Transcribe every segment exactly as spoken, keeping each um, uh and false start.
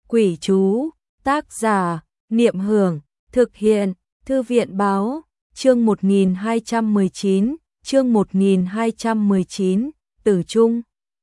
Quỷ chú, tác giả, Niệm Hưởng, thực hiện, Thư viện báo, chương một nghìn hai trăm mười chín, chương một nghìn hai trăm mười chín, Tử Trung.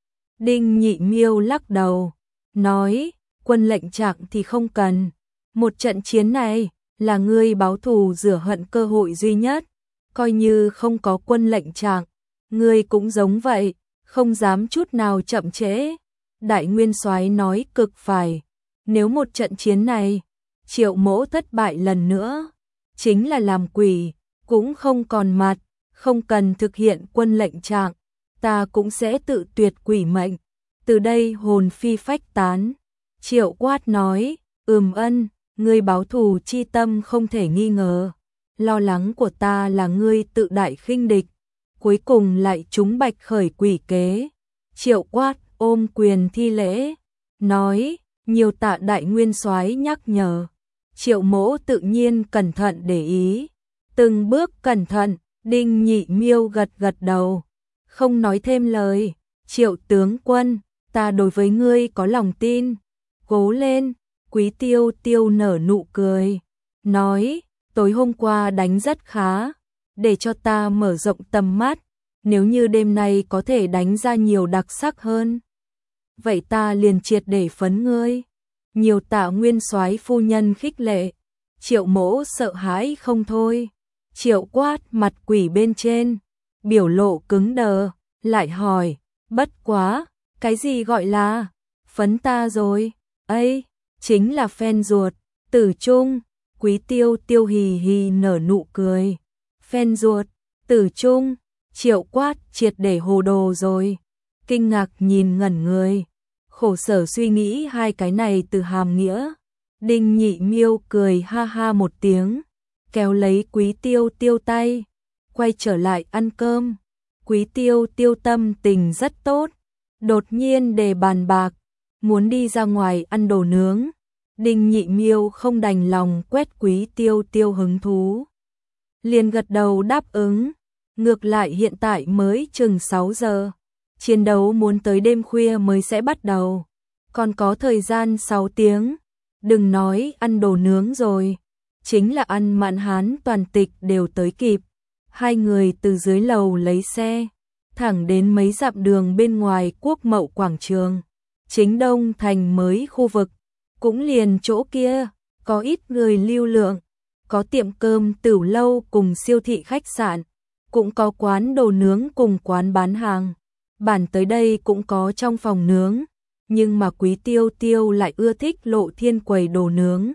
Đinh Nhị Miêu lắc đầu, nói, quân lệnh trạng thì không cần, một trận chiến này là ngươi báo thù rửa hận cơ hội duy nhất, coi như không có quân lệnh trạng, ngươi cũng giống vậy, không dám chút nào chậm trễ. Đại Nguyên Soái nói cực phải, nếu một trận chiến này, Triệu Mỗ thất bại lần nữa, chính là làm quỷ, cũng không còn mặt, không cần thực hiện quân lệnh trạng, ta cũng sẽ tự tuyệt quỷ mệnh, từ đây hồn phi phách tán. Triệu Quát nói, ừm ân, ngươi báo thù chi tâm không thể nghi ngờ, lo lắng của ta là ngươi tự đại khinh địch, cuối cùng lại trúng bạch khởi quỷ kế. Triệu Quát ôm quyền thi lễ, nói, nhiều tạ Đại Nguyên Soái nhắc nhở. Triệu Mỗ tự nhiên cẩn thận để ý, từng bước cẩn thận. Đinh Nhị Miêu gật gật đầu, không nói thêm lời. Triệu tướng quân, ta đối với ngươi có lòng tin, cố lên. Quý Tiêu Tiêu nở nụ cười, nói, tối hôm qua đánh rất khá, để cho ta mở rộng tầm mắt, nếu như đêm nay có thể đánh ra nhiều đặc sắc hơn, vậy ta liền triệt để phấn ngươi. Nhiều tạ Nguyên Soái phu nhân khích lệ. Triệu Mỗ sợ hãi không thôi. Triệu Quát mặt quỷ bên trên, biểu lộ cứng đờ, lại hỏi, bất quá, cái gì gọi là phấn ta rồi? Ấy, chính là phen ruột. Tử Trung. Quý Tiêu Tiêu hì hì nở nụ cười. Phen ruột, Tử Trung. Triệu Quát triệt để hồ đồ rồi, kinh ngạc nhìn ngẩn người, khổ sở suy nghĩ hai cái này từ hàm nghĩa. Đinh Nhị Miêu cười ha ha một tiếng, kéo lấy Quý Tiêu Tiêu tay, quay trở lại ăn cơm. Quý Tiêu Tiêu tâm tình rất tốt, đột nhiên đề bàn bạc, muốn đi ra ngoài ăn đồ nướng. Đinh Nhị Miêu không đành lòng quét Quý Tiêu Tiêu hứng thú, liền gật đầu đáp ứng. Ngược lại hiện tại mới chừng sáu giờ, chiến đấu muốn tới đêm khuya mới sẽ bắt đầu, còn có thời gian sáu tiếng, đừng nói ăn đồ nướng rồi, chính là ăn mặn hán toàn tịch đều tới kịp. Hai người từ dưới lầu lấy xe, thẳng đến mấy dặm đường bên ngoài Quốc Mậu quảng trường, chính đông thành mới khu vực, cũng liền chỗ kia, có ít người lưu lượng, có tiệm cơm tửu lâu cùng siêu thị khách sạn, cũng có quán đồ nướng cùng quán bán hàng. Bản tới đây cũng có trong phòng nướng, nhưng mà Quý Tiêu Tiêu lại ưa thích Lộ Thiên quầy đồ nướng.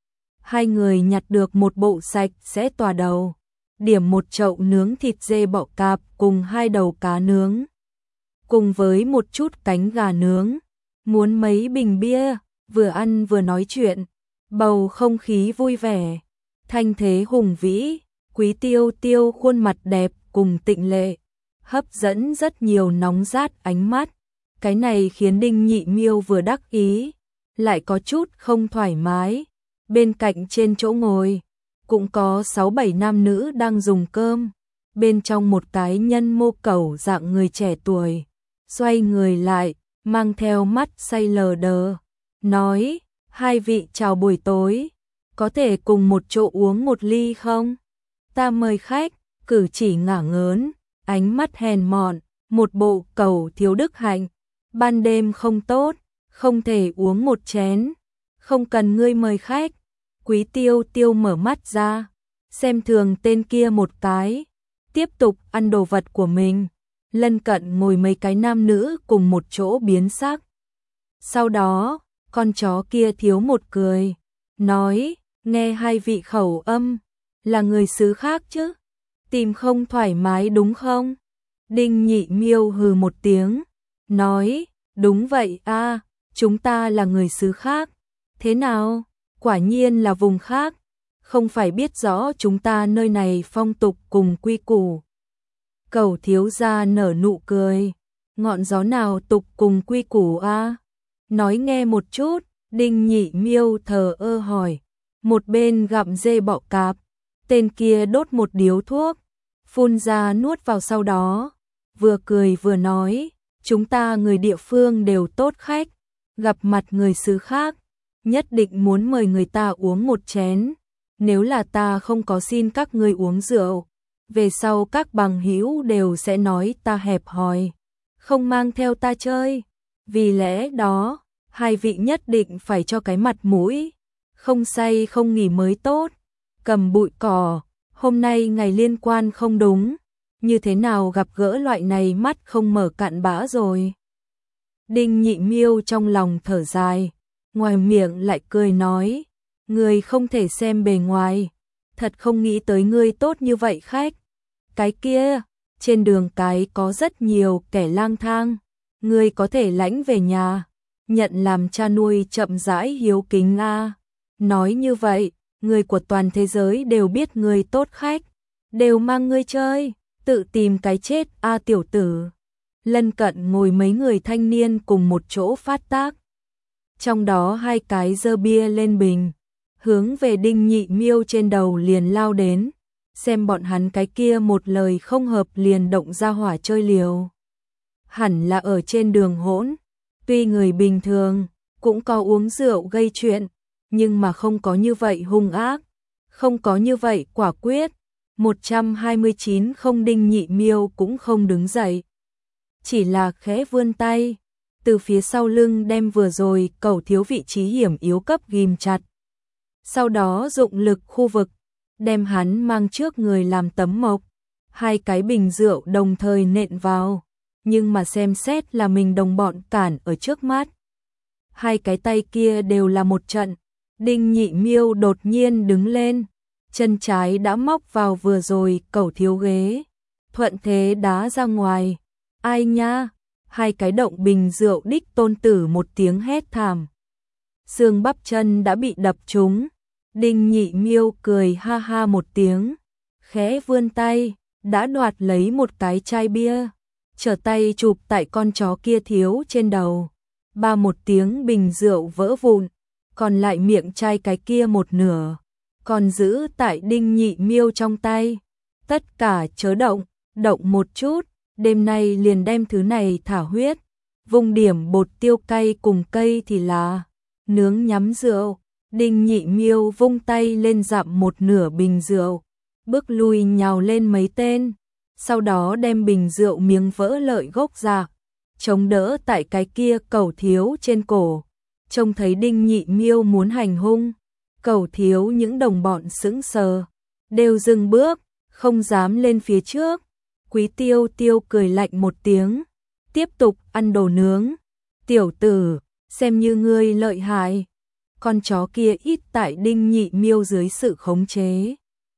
Hai người nhặt được một bộ sạch sẽ tòa đầu, điểm một chậu nướng thịt dê bọ cạp cùng hai đầu cá nướng, cùng với một chút cánh gà nướng, muốn mấy bình bia, vừa ăn vừa nói chuyện, bầu không khí vui vẻ, thanh thế hùng vĩ. Quý Tiêu Tiêu khuôn mặt đẹp cùng tịnh lệ, hấp dẫn rất nhiều nóng rát ánh mắt. Cái này khiến Đinh Nhị Miêu vừa đắc ý, lại có chút không thoải mái. Bên cạnh trên chỗ ngồi, cũng có sáu bảy nam nữ đang dùng cơm. Bên trong một cái nhân mô cẩu dạng người trẻ tuổi, xoay người lại, mang theo mắt say lờ đờ, nói, hai vị chào buổi tối, có thể cùng một chỗ uống một ly không? Ta mời khách. Cử chỉ ngả ngớn, ánh mắt hèn mọn, một bộ cẩu thiếu đức hạnh. Ban đêm không tốt, không thể uống một chén, không cần ngươi mời khách. Quý Tiêu Tiêu mở mắt ra, xem thường tên kia một cái, tiếp tục ăn đồ vật của mình. Lân cận ngồi mấy cái nam nữ cùng một chỗ biến sắc. Sau đó, con chó kia thiếu một cười, nói, nghe hai vị khẩu âm, là người xứ khác chứ? Tìm không thoải mái đúng không? Đinh Nhị Miêu hừ một tiếng, nói, đúng vậy a, chúng ta là người xứ khác. Thế nào? Quả nhiên là vùng khác, không phải biết rõ chúng ta nơi này phong tục cùng quy củ. Cẩu thiếu gia nở nụ cười, ngọn gió nào tục cùng quy củ a? Nói nghe một chút. Đinh Nhị Miêu thờ ơ hỏi, một bên gặm dê bọ cạp. Tên kia đốt một điếu thuốc, phun ra nuốt vào, sau đó vừa cười vừa nói, chúng ta người địa phương đều tốt khách, gặp mặt người xứ khác, nhất định muốn mời người ta uống một chén. Nếu là ta không có xin các ngươi uống rượu, về sau các bằng hữu đều sẽ nói ta hẹp hòi, không mang theo ta chơi. Vì lẽ đó, hai vị nhất định phải cho cái mặt mũi, không say không nghỉ mới tốt. Cầm bụi cỏ, hôm nay ngày liên quan không đúng, như thế nào gặp gỡ loại này mắt không mở cặn bã rồi. Đinh Nhị Miêu trong lòng thở dài, ngoài miệng lại cười nói, ngươi không thể xem bề ngoài, thật không nghĩ tới ngươi tốt như vậy khách. Cái kia, trên đường cái có rất nhiều kẻ lang thang, ngươi có thể lãnh về nhà, nhận làm cha nuôi chậm rãi hiếu kính a. Nói như vậy, người của toàn thế giới đều biết ngươi tốt khách, đều mang ngươi chơi, tự tìm cái chết a tiểu tử. Lân cận ngồi mấy người thanh niên cùng một chỗ phát tác. Trong đó hai cái giơ bia lên bình, hướng về Đinh Nhị Miêu trên đầu liền lao đến, xem bọn hắn cái kia một lời không hợp liền động ra hỏa chơi liều. Hẳn là ở trên đường hỗn, tuy người bình thường cũng có uống rượu gây chuyện, nhưng mà không có như vậy hung ác, không có như vậy quả quyết. một trăm hai mươi chín không Đinh Nhị Miêu cũng không đứng dậy, chỉ là khẽ vươn tay, từ phía sau lưng đem vừa rồi cẩu thiếu vị trí hiểm yếu cấp ghim chặt. Sau đó dụng lực khu vực, đem hắn mang trước người làm tấm mộc, hai cái bình rượu đồng thời nện vào, nhưng mà xem xét là mình đồng bọn cản ở trước mắt. Hai cái tay kia đều là một trận, Đinh Nhị Miêu đột nhiên đứng lên, chân trái đã móc vào vừa rồi cẩu thiếu ghế, thuận thế đá ra ngoài. Ai nha, hai cái động bình rượu đích tôn tử một tiếng hét thảm. Xương bắp chân đã bị đập trúng, Đinh Nhị Miêu cười ha ha một tiếng, khẽ vươn tay, đã đoạt lấy một cái chai bia, trở tay chụp tại con chó kia thiếu trên đầu. Ba một tiếng bình rượu vỡ vụn, còn lại miệng chai cái kia một nửa, còn giữ tại Đinh Nhị Miêu trong tay. Tất cả chớ động, động một chút, đêm nay liền đem thứ này thả huyết, vùng điểm bột tiêu cay cùng cây thì là nướng nhắm rượu. Đinh Nhị Miêu vung tay lên dặm một nửa bình rượu, bước lui nhào lên mấy tên, sau đó đem bình rượu miếng vỡ lợi gốc ra, chống đỡ tại cái kia cẩu thiếu trên cổ. Trông thấy Đinh Nhị Miêu muốn hành hung, cẩu thiếu những đồng bọn sững sờ, đều dừng bước, không dám lên phía trước. Quý Tiêu Tiêu cười lạnh một tiếng, tiếp tục ăn đồ nướng. Tiểu tử, xem như ngươi lợi hại. Con chó kia ít tại Đinh Nhị Miêu dưới sự khống chế,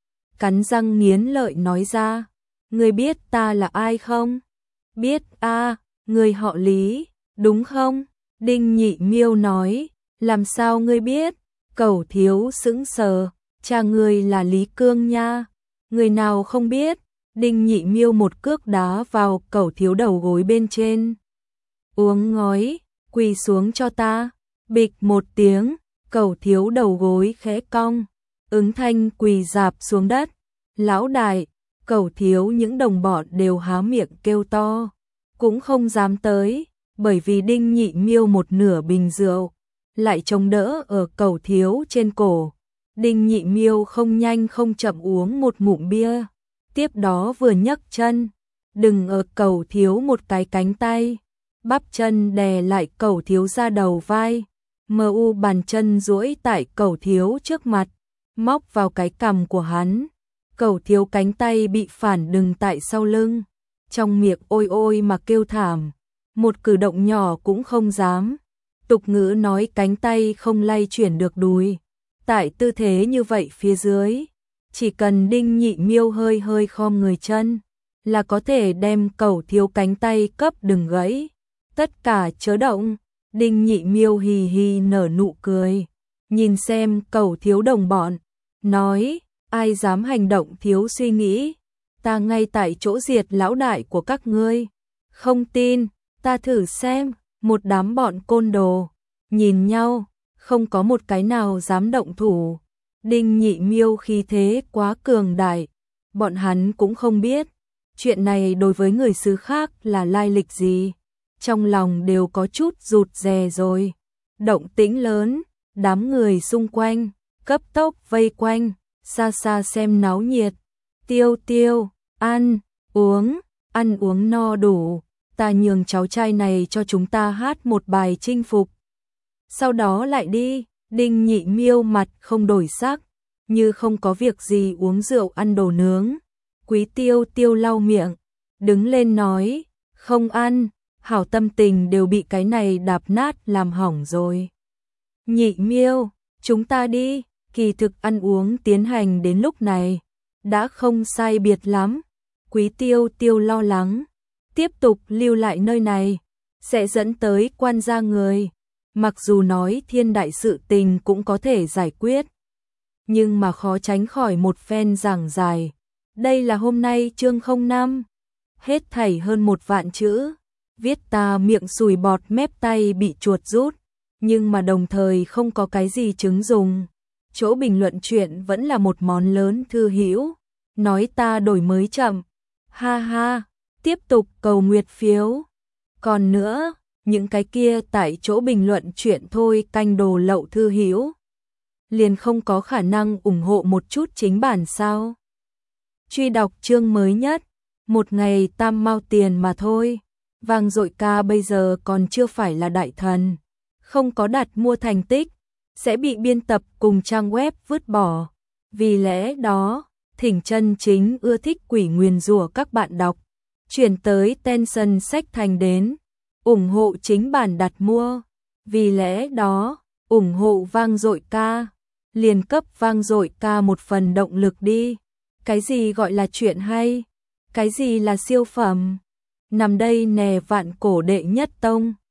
cắn răng nghiến lợi nói ra, ngươi biết ta là ai không? Biết a, à, ngươi họ Lý, đúng không? Đinh Nhị Miêu nói, làm sao ngươi biết? Cẩu thiếu sững sờ, cha ngươi là Lý Cương nha. Người nào không biết? Đinh Nhị Miêu một cước đá vào cẩu thiếu đầu gối bên trên. Uống ngói, quỳ xuống cho ta. Bịch một tiếng, cẩu thiếu đầu gối khẽ cong, ứng thanh quỳ rạp xuống đất. Lão đại, cẩu thiếu những đồng bọn đều há miệng kêu to, cũng không dám tới, bởi vì Đinh Nhị Miêu một nửa bình rượu lại chống đỡ ở cẩu thiếu trên cổ. Đinh Nhị Miêu không nhanh không chậm uống một ngụm bia, tiếp đó vừa nhấc chân, đừng ở cẩu thiếu một cái cánh tay, bắp chân đè lại cẩu thiếu ra đầu vai, mờ u bàn chân duỗi tại cẩu thiếu trước mặt, móc vào cái cằm của hắn. Cẩu thiếu cánh tay bị phản đừng tại sau lưng, trong miệng ôi ôi mà kêu thảm, một cử động nhỏ cũng không dám. Tục ngữ nói cánh tay không lay chuyển được đùi, tại tư thế như vậy phía dưới, chỉ cần Đinh Nhị Miêu hơi hơi khom người chân, là có thể đem cẩu thiếu cánh tay cấp đừng gãy. Tất cả chớ động. Đinh Nhị Miêu hì hì nở nụ cười, nhìn xem cẩu thiếu đồng bọn, nói, ai dám hành động thiếu suy nghĩ, ta ngay tại chỗ diệt lão đại của các ngươi. Không tin, ta thử xem. Một đám bọn côn đồ nhìn nhau, không có một cái nào dám động thủ. Đinh Nhị Miêu khí thế quá cường đại, bọn hắn cũng không biết chuyện này đối với người xứ khác là lai lịch gì, trong lòng đều có chút rụt rè rồi. Động tĩnh lớn, Đám người xung quanh, cấp tốc vây quanh, xa xa xem náo nhiệt. Tiêu Tiêu, ăn, uống, ăn uống no đủ, ta nhường cháu trai này cho chúng ta hát một bài chinh phục. Sau đó lại đi, Đinh Nhị Miêu mặt không đổi sắc, như không có việc gì uống rượu ăn đồ nướng. Quý Tiêu Tiêu lau miệng, đứng lên nói, không ăn, hảo tâm tình đều bị cái này đạp nát làm hỏng rồi. Nhị Miêu, chúng ta đi, kỳ thực ăn uống tiến hành đến lúc này, đã không sai biệt lắm. Quý Tiêu Tiêu lo lắng, tiếp tục lưu lại nơi này, sẽ dẫn tới quan gia người. Mặc dù nói thiên đại sự tình cũng có thể giải quyết, nhưng mà khó tránh khỏi một phen giảng dài. Đây là hôm nay chương không năm, hết thảy hơn một vạn chữ, viết ta miệng sùi bọt mép tay bị chuột rút, nhưng mà đồng thời không có cái gì chứng dùng. Chỗ bình luận chuyện vẫn là một món lớn thư hữu, nói ta đổi mới chậm, ha ha, tiếp tục cầu nguyệt phiếu. Còn nữa, những cái kia tại chỗ bình luận chuyện thôi canh đồ lậu thư hữu, liền không có khả năng ủng hộ một chút chính bản sao? Truy đọc chương mới nhất, một ngày tam mao tiền mà thôi. Vang dội ca bây giờ còn chưa phải là đại thần, không có đặt mua thành tích, sẽ bị biên tập cùng trang web vứt bỏ. Vì lẽ đó, thỉnh chân chính ưa thích quỷ nguyền rủa các bạn đọc, chuyển tới Tencent Sách Thành đến, ủng hộ chính bản đặt mua. Vì lẽ đó, ủng hộ vang dội ca, liền cấp vang dội ca một phần động lực đi. Cái gì gọi là chuyện hay? Cái gì là siêu phẩm? Nằm đây nè vạn cổ đệ nhất tông.